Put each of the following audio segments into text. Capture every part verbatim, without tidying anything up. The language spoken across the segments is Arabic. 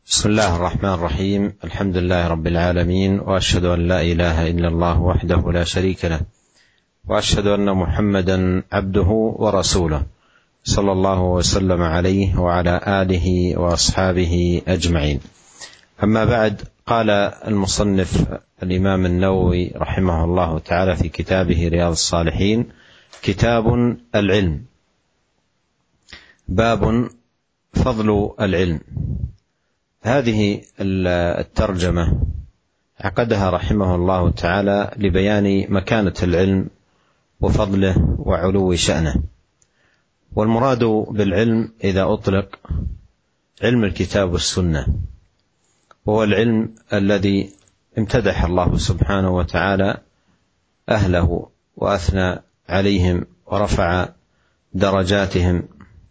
بسم الله الرحمن الرحيم. الحمد لله رب العالمين، وأشهد أن لا إله إلا الله وحده لا شريك له، وأشهد أن محمدا عبده ورسوله، صلى الله وسلم عليه وعلى آله وأصحابه أجمعين. أما بعد، قال المصنف الإمام النووي رحمه الله تعالى في كتابه رياض الصالحين: كتاب العلم. باب فضل العلم. هذه الترجمة عقدها رحمه الله تعالى لبيان مكانة العلم وفضله وعلو شأنه. والمراد بالعلم إذا أطلق علم الكتاب والسنة، وهو العلم الذي امتدح الله سبحانه وتعالى أهله وأثنى عليهم ورفع درجاتهم،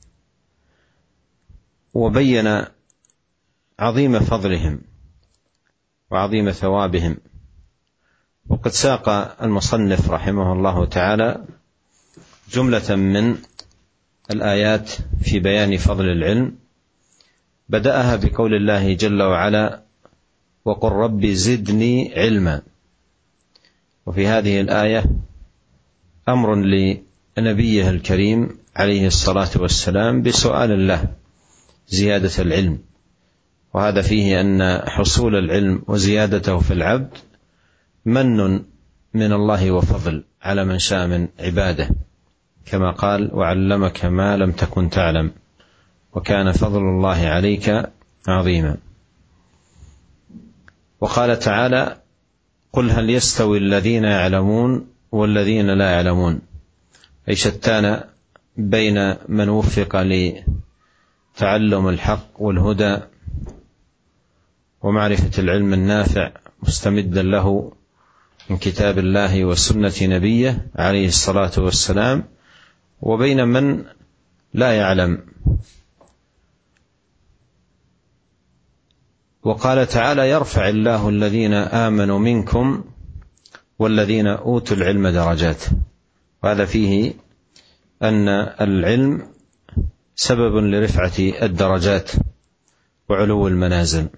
وبين عظيم فضلهم وعظيم ثوابهم. وقد ساق المصنف رحمه الله تعالى جملة من الآيات في بيان فضل العلم، بدأها بقول الله جل وعلا: وقل رب زدني علما. وفي هذه الآية أمر لنبيه الكريم عليه الصلاة والسلام بسؤال الله زيادة العلم، وهذا فيه أن حصول العلم وزيادته في العبد من من الله وفضل على من شاء من عباده، كما قال: وعلمك ما لم تكن تعلم وكان فضل الله عليك عظيما. وقال تعالى: قل هل يستوي الذين يعلمون والذين لا يعلمون، أي شتان بين من وفق لتعلم الحق والهدى ومعرفة العلم النافع مستمدا له من كتاب الله وسنة نبيه عليه الصلاة والسلام، وبين من لا يعلم. وقال تعالى: يرفع الله الذين آمنوا منكم والذين أوتوا العلم درجات. وهذا فيه أن العلم سبب لرفعة الدرجات وعلو المنازل.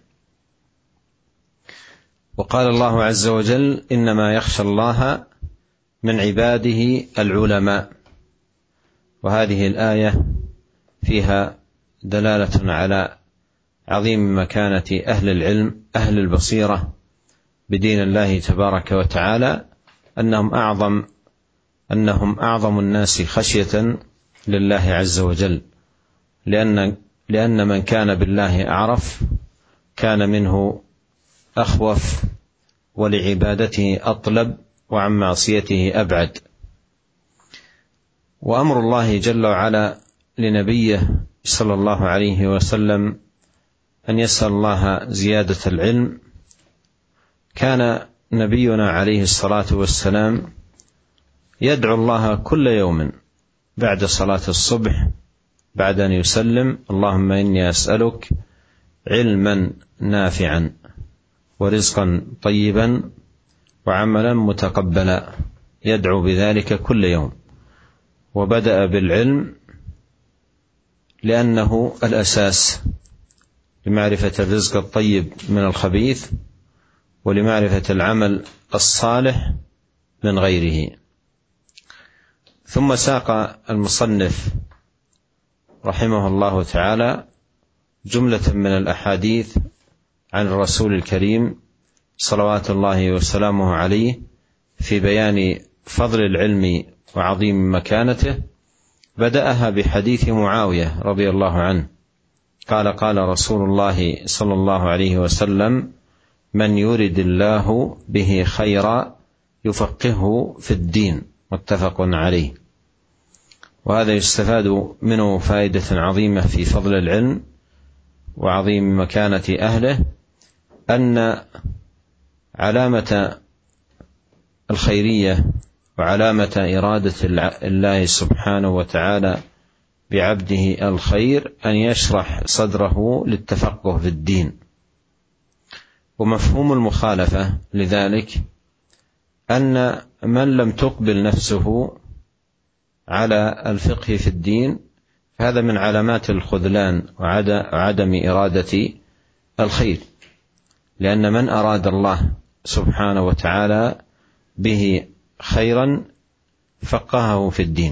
وقال الله عز وجل: إنما يخشى الله من عباده العلماء. وهذه الآية فيها دلالة على عظيم مكانة أهل العلم، أهل البصيرة بدين الله تبارك وتعالى، أنهم أعظم أنهم أعظم الناس خشية لله عز وجل، لأن لأن من كان بالله أعرف كان منه أخوف، ولعبادته أطلب، وعن معصيته أبعد. وأمر الله جل وعلا لنبيه صلى الله عليه وسلم أن يسأل الله زيادة العلم. كان نبينا عليه الصلاة والسلام يدعو الله كل يوم بعد صلاة الصبح بعد أن يسلم: اللهم إني أسألك علما نافعا ورزقا طيبا وعملا متقبلا. يدعو بذلك كل يوم. وبدأ بالعلم لأنه الأساس لمعرفة الرزق الطيب من الخبيث، ولمعرفة العمل الصالح من غيره. ثم ساق المصنف رحمه الله تعالى جملة من الأحاديث عن الرسول الكريم صلوات الله وسلامه عليه في بيان فضل العلم وعظيم مكانته. بدأها بحديث معاوية رضي الله عنه قال: قال رسول الله صلى الله عليه وسلم: من يرد الله به خيرا يفقهه في الدين. متفق عليه. وهذا يستفاد منه فائدة عظيمة في فضل العلم وعظيم مكانة أهله، أن علامة الخيرية وعلامة إرادة الله سبحانه وتعالى بعبده الخير أن يشرح صدره للتفقه في الدين. ومفهوم المخالفة لذلك أن من لم تقبل نفسه على الفقه في الدين فهذا من علامات الخذلان وعدم إرادة الخير، لأن من أراد الله سبحانه وتعالى به خيرا فقهه في الدين.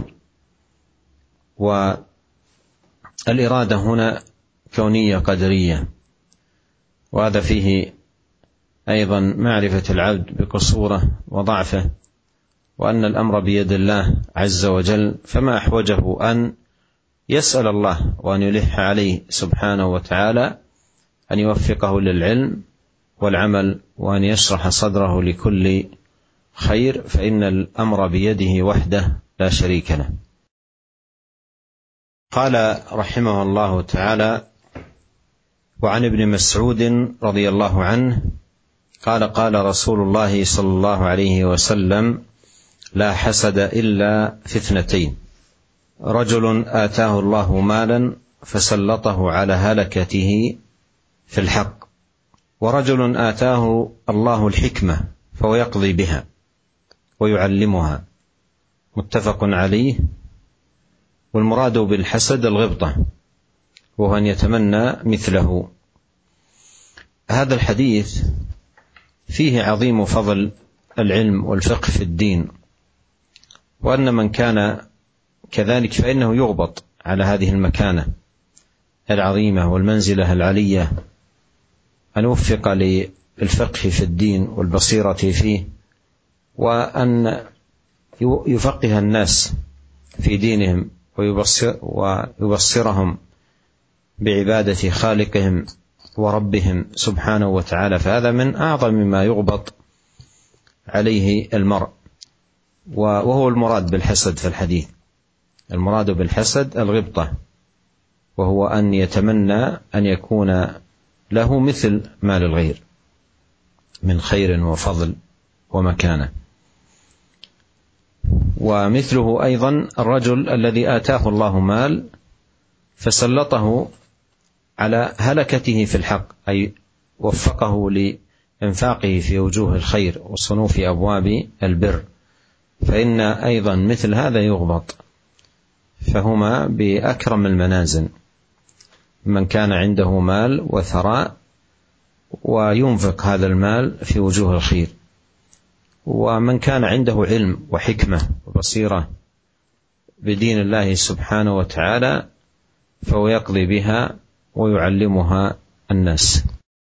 والإرادة هنا كونية قدرية، وهذا فيه أيضا معرفة العبد بقصوره وضعفه، وأن الأمر بيد الله عز وجل، فما أحوجه أن يسأل الله وأن يلح عليه سبحانه وتعالى أن يوفقه للعلم والعمل، وأن يشرح صدره لكل خير، فإن الأمر بيده وحده لا شريك له. قال رحمه الله تعالى: وعن ابن مسعود رضي الله عنه قال: قال رسول الله صلى الله عليه وسلم: لا حسد إلا في اثنتين، رجل آتاه الله مالا فسلطه على هلكته في الحق، ورجل آتاه الله الحكمة فهو يقضي بها ويعلمها. متفق عليه. والمراد بالحسد الغبطة، وهو أن يتمنى مثله. هذا الحديث فيه عظيم فضل العلم والفقه في الدين، وأن من كان كذلك فإنه يغبط على هذه المكانة العظيمة والمنزلة العلية، أن وفق للفقه في الدين والبصيرة فيه، وأن يفقه الناس في دينهم ويبصر ويبصرهم بعبادة خالقهم وربهم سبحانه وتعالى، فهذا من أعظم ما يغبط عليه المرء، وهو المراد بالحسد في الحديث. المراد بالحسد الغبطة، وهو أن يتمنى أن يكون له مثل ما للغير من خير وفضل ومكانة. ومثله أيضا الرجل الذي آتاه الله مال فسلطه على هلكته في الحق، أي وفقه لإنفاقه في وجوه الخير وصنوف أبواب البر، فإن أيضا مثل هذا يغبط، فهما بأكرم المنازل. من كان عنده مال وثراء وينفق هذا المال في وجوه الخير، ومن كان عنده علم وحكمة وبصيرة بدين الله سبحانه وتعالى فهو يقضي بها ويعلمها الناس.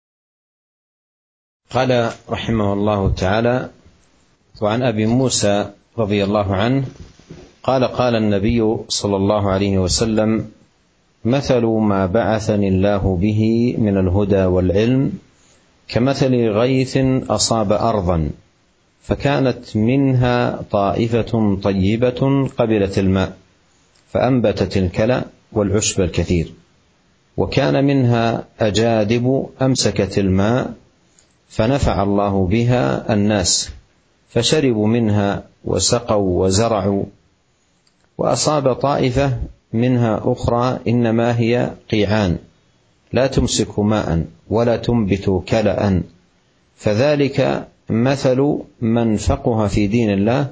قال رحمه الله تعالى: وعن أبي موسى رضي الله عنه قال: قال النبي صلى الله عليه وسلم: مثل ما بعثني الله به من الهدى والعلم كمثل غيث أصاب أرضا فكانت منها طائفة طيبة قبلت الماء فأنبتت الكلى والعشب الكثير، وكان منها أجادب أمسكت الماء فنفع الله بها الناس فشربوا منها وسقوا وزرعوا. وأصاب طائفة منها أخرى إنما هي قيعان لا تمسك ماء ولا تنبت كلأ، فذلك مثل من فقه في دين الله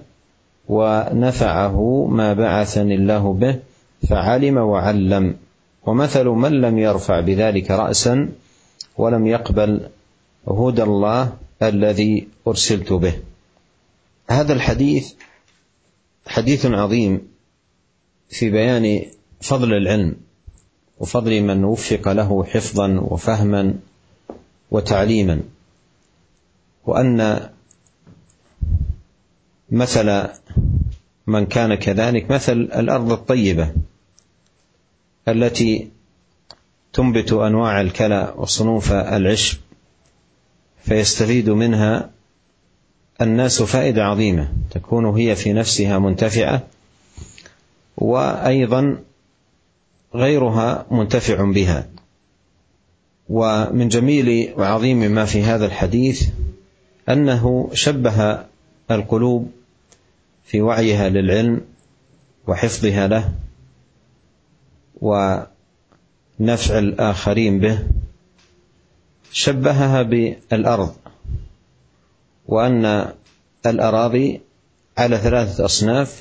ونفعه ما بعثني الله به فعلم وعلم، ومثل من لم يرفع بذلك رأسا ولم يقبل هدى الله الذي أرسلت به. هذا الحديث حديث عظيم في بيان فضل العلم وفضل من وفق له حفظا وفهما وتعليما، وأن مثل من كان كذلك مثل الأرض الطيبة التي تنبت أنواع الكلى وصنوف العشب فيستفيد منها الناس فائدة عظيمة، تكون هي في نفسها منتفعة وأيضا غيرها منتفع بها. ومن جميل وعظيم ما في هذا الحديث أنه شبه القلوب في وعيها للعلم وحفظها له ونفع الآخرين به، شبهها بالأرض، وأن الأراضي على ثلاثة أصناف،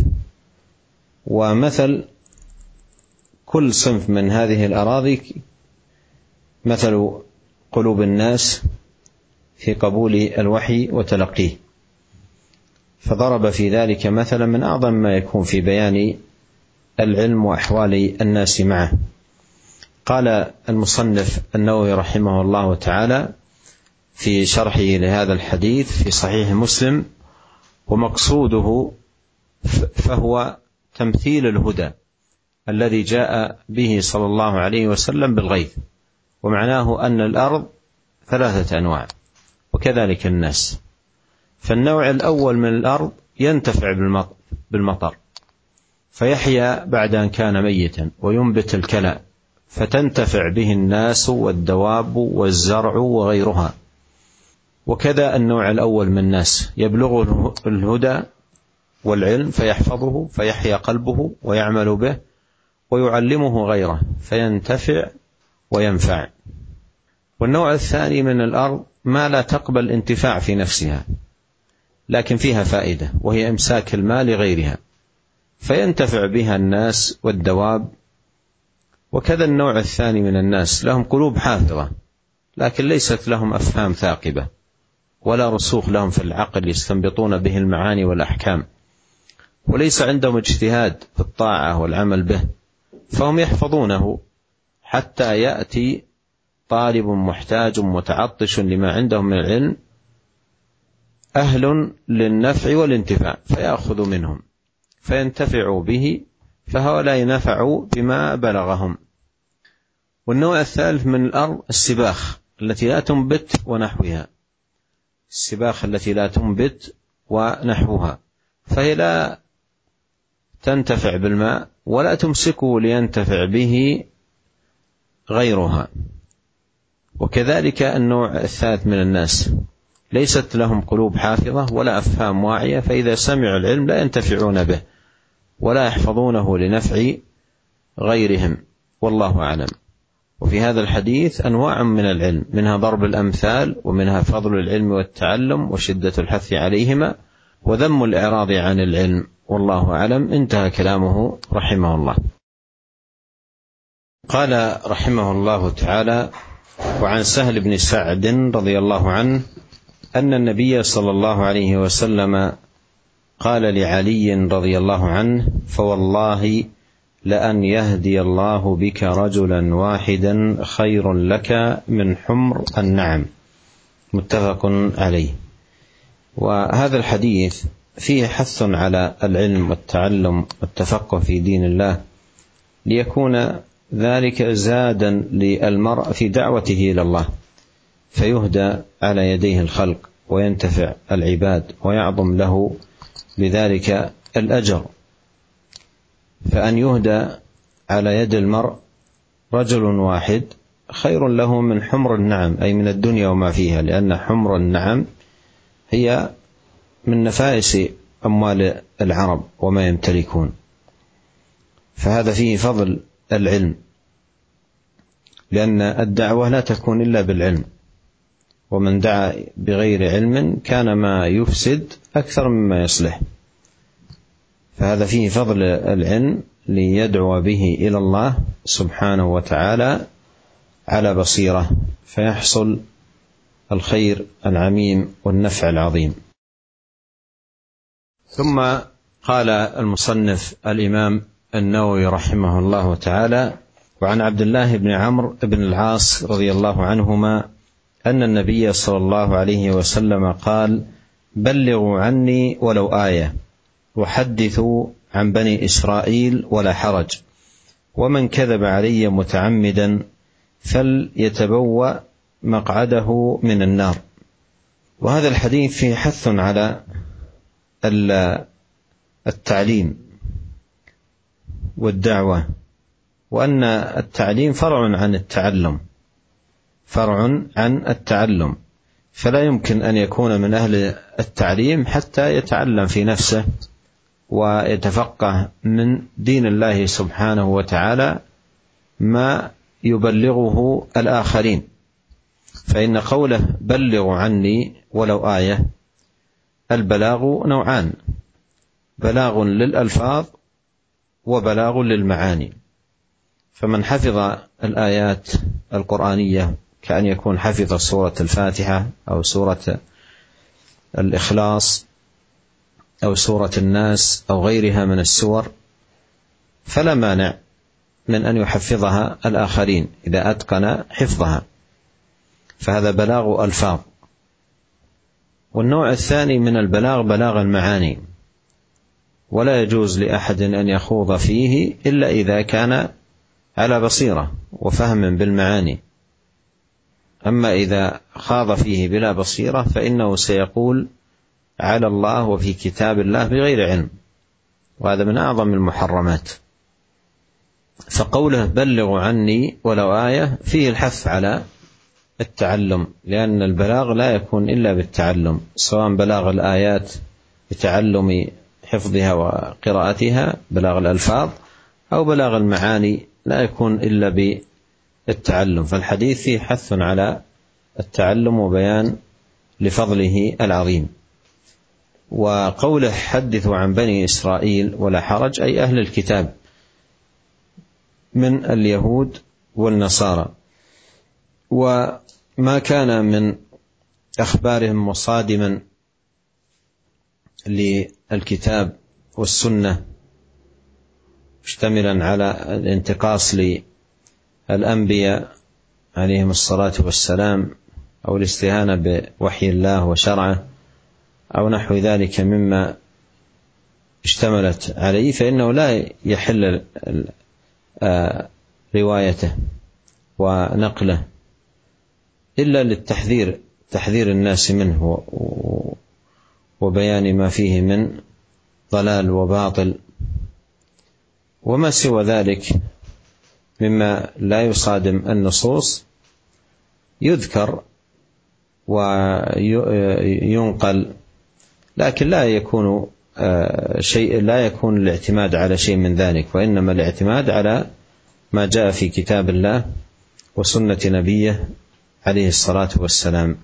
ومثل كل صنف من هذه الأراضي مثل قلوب الناس في قبول الوحي وتلقيه، فضرب في ذلك مثلا من أعظم ما يكون في بيان العلم وأحوال الناس معه. قال المصنف النووي رحمه الله تعالى في شرحه لهذا الحديث في صحيح مسلم: ومقصوده فهو تمثيل الهدى الذي جاء به صلى الله عليه وسلم بالغيث، ومعناه أن الأرض ثلاثة أنواع وكذلك الناس. فالنوع الأول من الأرض ينتفع بالمطر فيحيا بعد أن كان ميتا، وينبت الكلى فتنتفع به الناس والدواب والزرع وغيرها. وكذا النوع الأول من الناس يبلغه الهدى والعلم فيحفظه فيحيا قلبه ويعمل به ويعلمه غيره فينتفع وينفع. والنوع الثاني من الأرض ما لا تقبل انتفاع في نفسها لكن فيها فائدة، وهي إمساك المال لغيرها فينتفع بها الناس والدواب. وكذا النوع الثاني من الناس لهم قلوب حافظة لكن ليست لهم أفهام ثاقبة ولا رسوخ لهم في العقل يستنبطون به المعاني والأحكام، وليس عندهم اجتهاد في الطاعة والعمل به، فهم يحفظونه حتى يأتي طالب محتاج متعطش لما عندهم من العلم أهل للنفع والانتفاع فيأخذ منهم فينتفعوا به، فهؤلاء نفعوا بما بلغهم. والنوع الثالث من الأرض السباخ التي لا تنبت ونحوها، السباخ التي لا تنبت ونحوها، فهي لا تنتفع بالماء ولا تمسكه لينتفع به غيرها. وكذلك النوع الثالث من الناس ليست لهم قلوب حافظة ولا أفهام واعية، فإذا سمعوا العلم لا ينتفعون به ولا يحفظونه لنفع غيرهم، والله أعلم. وفي هذا الحديث أنواع من العلم، منها ضرب الأمثال، ومنها فضل العلم والتعلم وشدة الحث عليهما، وذم الإعراض عن العلم، والله أعلم. انتهى كلامه رحمه الله. قال رحمه الله تعالى: وعن سهل بن سعد رضي الله عنه أن النبي صلى الله عليه وسلم قال لعلي رضي الله عنه: فوالله لأن يهدي الله بك رجلا واحدا خير لك من حمر النعم، متفق عليه. وهذا الحديث فيه حث على العلم والتعلم والتفقه في دين الله ليكون ذلك زادا للمرء في دعوته إلى الله، فيهدى على يديه الخلق وينتفع العباد ويعظم له بذلك الأجر. فأن يهدى على يد المرء رجل واحد خير له من حمر النعم، أي من الدنيا وما فيها، لأن حمر النعم هي من نفائس أموال العرب وما يمتلكون. فهذا فيه فضل العلم، لأن الدعوة لا تكون إلا بالعلم، ومن دعا بغير علم كان ما يفسد أكثر مما يصلح. فهذا فيه فضل العلم ليدعو به إلى الله سبحانه وتعالى على بصيرة، فيحصل الخير العميم والنفع العظيم. ثم قال المصنف الإمام النووي رحمه الله تعالى: وعن عبد الله بن عمرو بن العاص رضي الله عنهما أن النبي صلى الله عليه وسلم قال: بلغوا عني ولو آية، وحدثوا عن بني إسرائيل ولا حرج، ومن كذب علي متعمدا فليتبوأ مقعده من النار. وهذا الحديث فيه حث على التعليم والدعوة، وأن التعليم فرع عن التعلم فرع عن التعلم فلا يمكن أن يكون من أهل التعليم حتى يتعلم في نفسه ويتفقه من دين الله سبحانه وتعالى ما يبلغه الآخرين. فإن قوله بلغوا عني ولو آية، البلاغ نوعان: بلاغ للألفاظ وبلاغ للمعاني. فمن حفظ الآيات القرآنية كأن يكون حفظ سورة الفاتحة أو سورة الإخلاص أو سورة الناس أو غيرها من السور، فلا مانع من أن يحفظها الآخرين إذا أتقن حفظها، فهذا بلاغ ألفاظ. والنوع الثاني من البلاغ بلاغ المعاني، ولا يجوز لأحد أن يخوض فيه إلا إذا كان على بصيرة وفهم بالمعاني. أما إذا خاض فيه بلا بصيرة فإنه سيقول على الله وفي كتاب الله بغير علم، وهذا من أعظم المحرمات. فقوله بلغوا عني ولو آية فيه الحث على التعلم، لأن البلاغ لا يكون إلا بالتعلم، سواء بلاغ الآيات بتعلم حفظها وقراءتها بلاغ الألفاظ، أو بلاغ المعاني لا يكون إلا بالتعلم. فالحديث فيه حث على التعلم وبيان لفضله العظيم. وقوله حدثوا عن بني إسرائيل ولا حرج، أي أهل الكتاب من اليهود والنصارى، وما كان من أخبارهم مصادما للكتاب والسنة مشتملا على الانتقاص للأنبياء عليهم الصلاة والسلام، أو الاستهانة بوحي الله وشرعه أو نحو ذلك مما اشتملت عليه، فإنه لا يحل روايته ونقله إلا للتحذير، تحذير الناس منه وبيان ما فيه من ضلال وباطل. وما سوى ذلك مما لا يصادم النصوص يذكر وينقل، لكن لا يكون شيء، لا يكون الاعتماد على شيء من ذلك، وإنما الاعتماد على ما جاء في كتاب الله وسنة نبيه عليه الصلاة والسلام.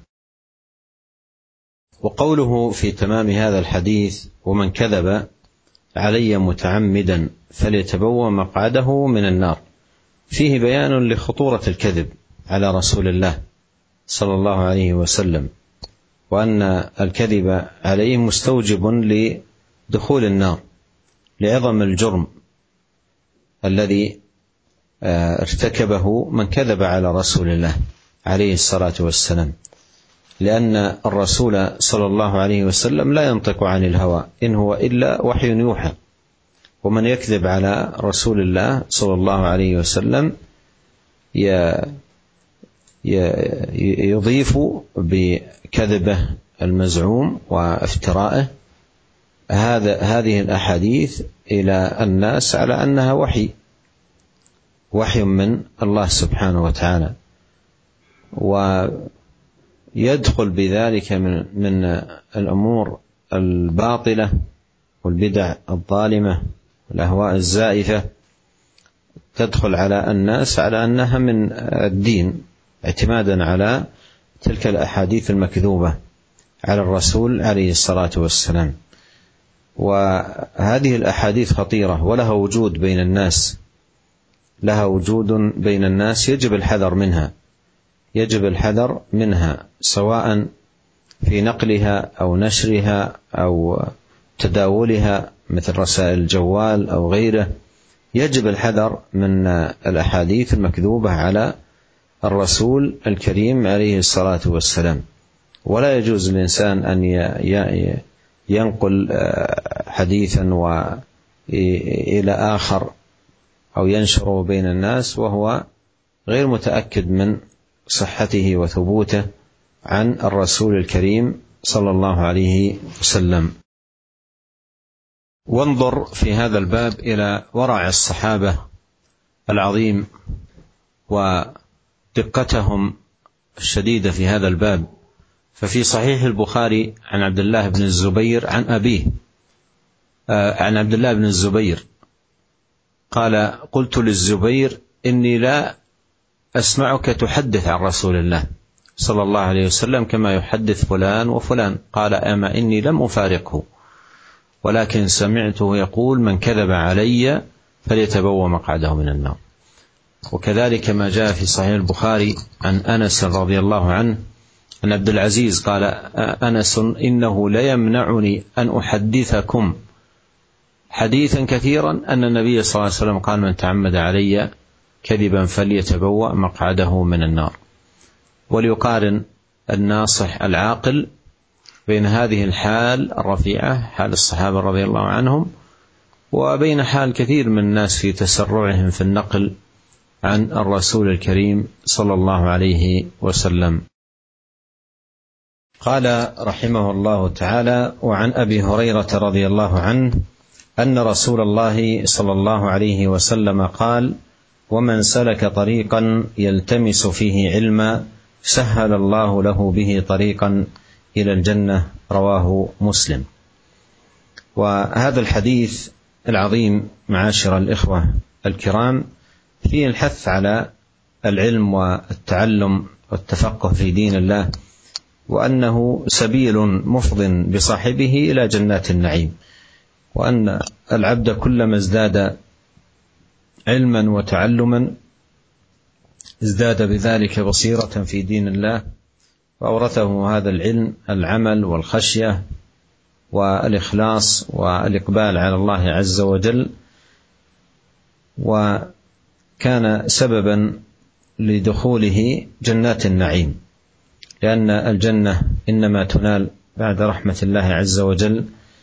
وقوله في تمام هذا الحديث ومن كذب علي متعمدا فليتبوأ مقعده من النار، فيه بيان لخطورة الكذب على رسول الله صلى الله عليه وسلم، وأن الكذب عليه مستوجب لدخول النار لعظم الجرم الذي ارتكبه من كذب على رسول الله عليه الصلاة والسلام، لأن الرسول صلى الله عليه وسلم لا ينطق عن الهوى إن هو إلا وحي يوحى، ومن يكذب على رسول الله صلى الله عليه وسلم يضيف بكذبه المزعوم وافترائه هذا هذه الأحاديث إلى الناس على أنها وحي وحي من الله سبحانه وتعالى، ويدخل بذلك من من الأمور الباطلة والبدع الظالمة والأهواء الزائفة، تدخل على الناس على أنها من الدين اعتمادا على تلك الأحاديث المكذوبة على الرسول عليه الصلاة والسلام. وهذه الأحاديث خطيرة ولها وجود بين الناس، لها وجود بين الناس يجب الحذر منها، يجب الحذر منها سواء في نقلها أو نشرها أو تداولها مثل رسائل الجوال أو غيره. يجب الحذر من الأحاديث المكذوبة على الرسول الكريم عليه الصلاة والسلام، ولا يجوز للإنسان أن ينقل حديثا وإلى آخر أو ينشره بين الناس وهو غير متأكد من صحته وثبوته عن الرسول الكريم صلى الله عليه وسلم. وانظر في هذا الباب إلى ورع الصحابة العظيم ودقتهم الشديدة في هذا الباب. ففي صحيح البخاري عن عبد الله بن الزبير عن أبيه عن عبد الله بن الزبير قال قلت للزبير إني لا أسمعك تحدث عن رسول الله صلى الله عليه وسلم كما يحدث فلان وفلان. قال أما إني لم أفارقه ولكن سمعته يقول من كذب علي فليتبوأ مقعده من النار. وكذلك ما جاء في صحيح البخاري عن أنس رضي الله عنه أن عبد العزيز قال أنس إنه ليمنعني أن أحدثكم حديثا كثيرا أن النبي صلى الله عليه وسلم قال من تعمد علي كذبا فليتبوأ مقعده من النار. وليقارن الناصح العاقل بين هذه الحال الرفيعة حال الصحابة رضي الله عنهم وبين حال كثير من الناس في تسرعهم في النقل عن الرسول الكريم صلى الله عليه وسلم. قال رحمه الله تعالى: وعن أبي هريرة رضي الله عنه أن رسول الله صلى الله عليه وسلم قال: ومن سلك طريقا يلتمس فيه علما سهل الله له به طريقا إلى الجنة. رواه مسلم. وهذا الحديث العظيم معاشر الإخوة الكرام فيه الحث على العلم والتعلم والتفقه في دين الله، وأنه سبيل مفض بصاحبه إلى جنات النعيم، وأن العبد كلما ازداد علما وتعلما ازداد بذلك بصيرة في دين الله، وأورثه هذا العلم العمل والخشية والإخلاص والإقبال على الله عز وجل، وكان سببا لدخوله جنات النعيم، لأن الجنة إنما تنال بعد رحمة الله عز وجل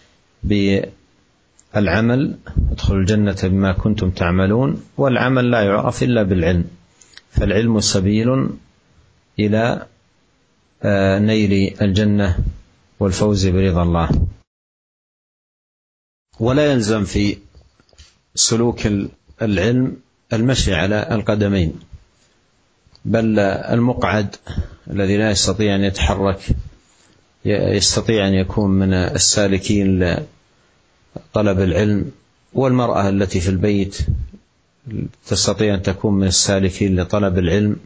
بالعمل. ادخلوا الجنة بما كنتم تعملون، والعمل لا يعرف إلا بالعلم، فالعلم سبيل إلى نيل الجنة والفوز برضا الله. ولا يلزم في سلوك العلم المشي على القدمين، بل المقعد الذي لا يستطيع أن يتحرك يستطيع أن يكون من السالكين لطلب العلم، والمرأة التي في البيت تستطيع أن تكون من السالكين لطلب العلم،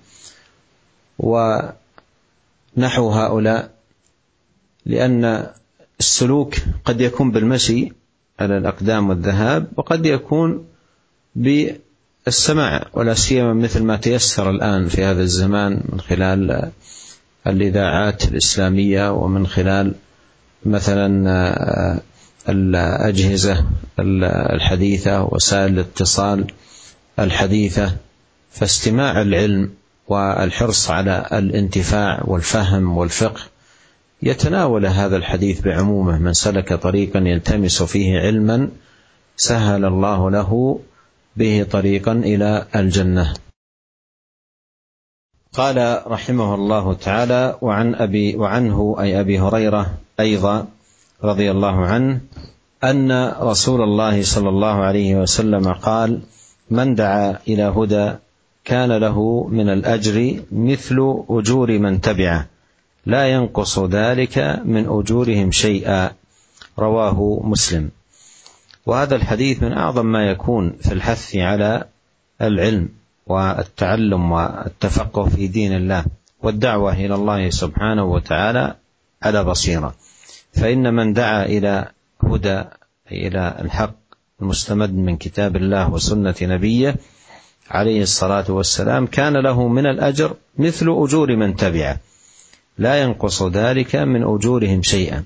ونحو هؤلاء، لأن السلوك قد يكون بالمشي على الأقدام والذهاب، وقد يكون بالسماع، ولا سيما مثل ما تيسر الآن في هذا الزمان من خلال الإذاعات الإسلامية، ومن خلال مثلا الأجهزة الحديثة وسائل الاتصال الحديثة. فاستماع العلم والحرص على الانتفاع والفهم والفقه يتناول هذا الحديث بعمومه: من سلك طريقا يلتمس فيه علما سهل الله له به طريقا إلى الجنة. قال رحمه الله تعالى: وعن أبي وعنه أي أبي هريرة أيضا رضي الله عنه أن رسول الله صلى الله عليه وسلم قال: من دعا إلى هدى كان له من الأجر مثل أجور من تبعه لا ينقص ذلك من أجورهم شيئا. رواه مسلم. وهذا الحديث من أعظم ما يكون في الحث على العلم والتعلم والتفقه في دين الله والدعوة إلى الله سبحانه وتعالى على بصيرة. فإن من دعا إلى هدى إلى الحق المستمد من كتاب الله وسنة نبيه عليه الصلاة والسلام كان له من الأجر مثل أجور من تبعه لا ينقص ذلك من أجورهم شيئا.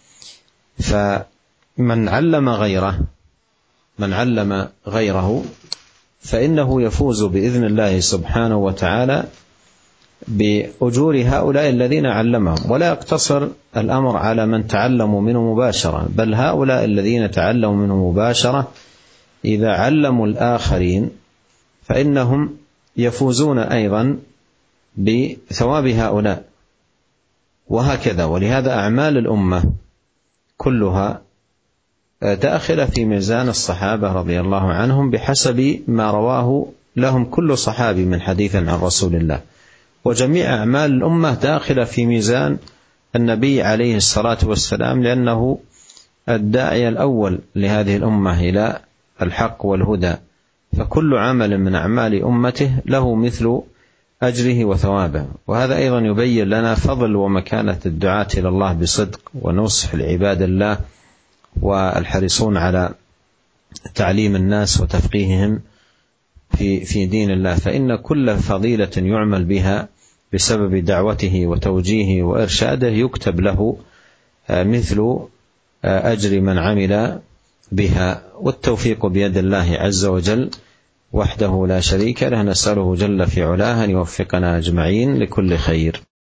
فمن علم غيره من علم غيره فإنه يفوز بإذن الله سبحانه وتعالى بأجور هؤلاء الذين علمهم. ولا يقتصر الأمر على من تعلموا منه مباشرة، بل هؤلاء الذين تعلموا منه مباشرة إذا علموا الآخرين فإنهم يفوزون أيضا بثواب هؤلاء، وهكذا. ولهذا أعمال الأمة كلها داخلة في ميزان الصحابة رضي الله عنهم بحسب ما رواه لهم كل صحابي من حديث عن رسول الله، وجميع أعمال الأمة داخلة في ميزان النبي عليه الصلاة والسلام، لأنه الداعي الأول لهذه الأمة إلى الحق والهدى، فكل عمل من أعمال أمته له مثل أجره وثوابه. وهذا أيضا يبين لنا فضل ومكانة الدعاة إلى الله بصدق ونصح لعباد الله والحريصون على تعليم الناس وتفقيههم في في دين الله، فإن كل فضيلة يعمل بها بسبب دعوته وتوجيهه وإرشاده يكتب له مثل أجر من عمل بها، والتوفيق بيد الله عز وجل وحده لا شريك له. نسأله جل في علاه أن يوفقنا أجمعين لكل خير.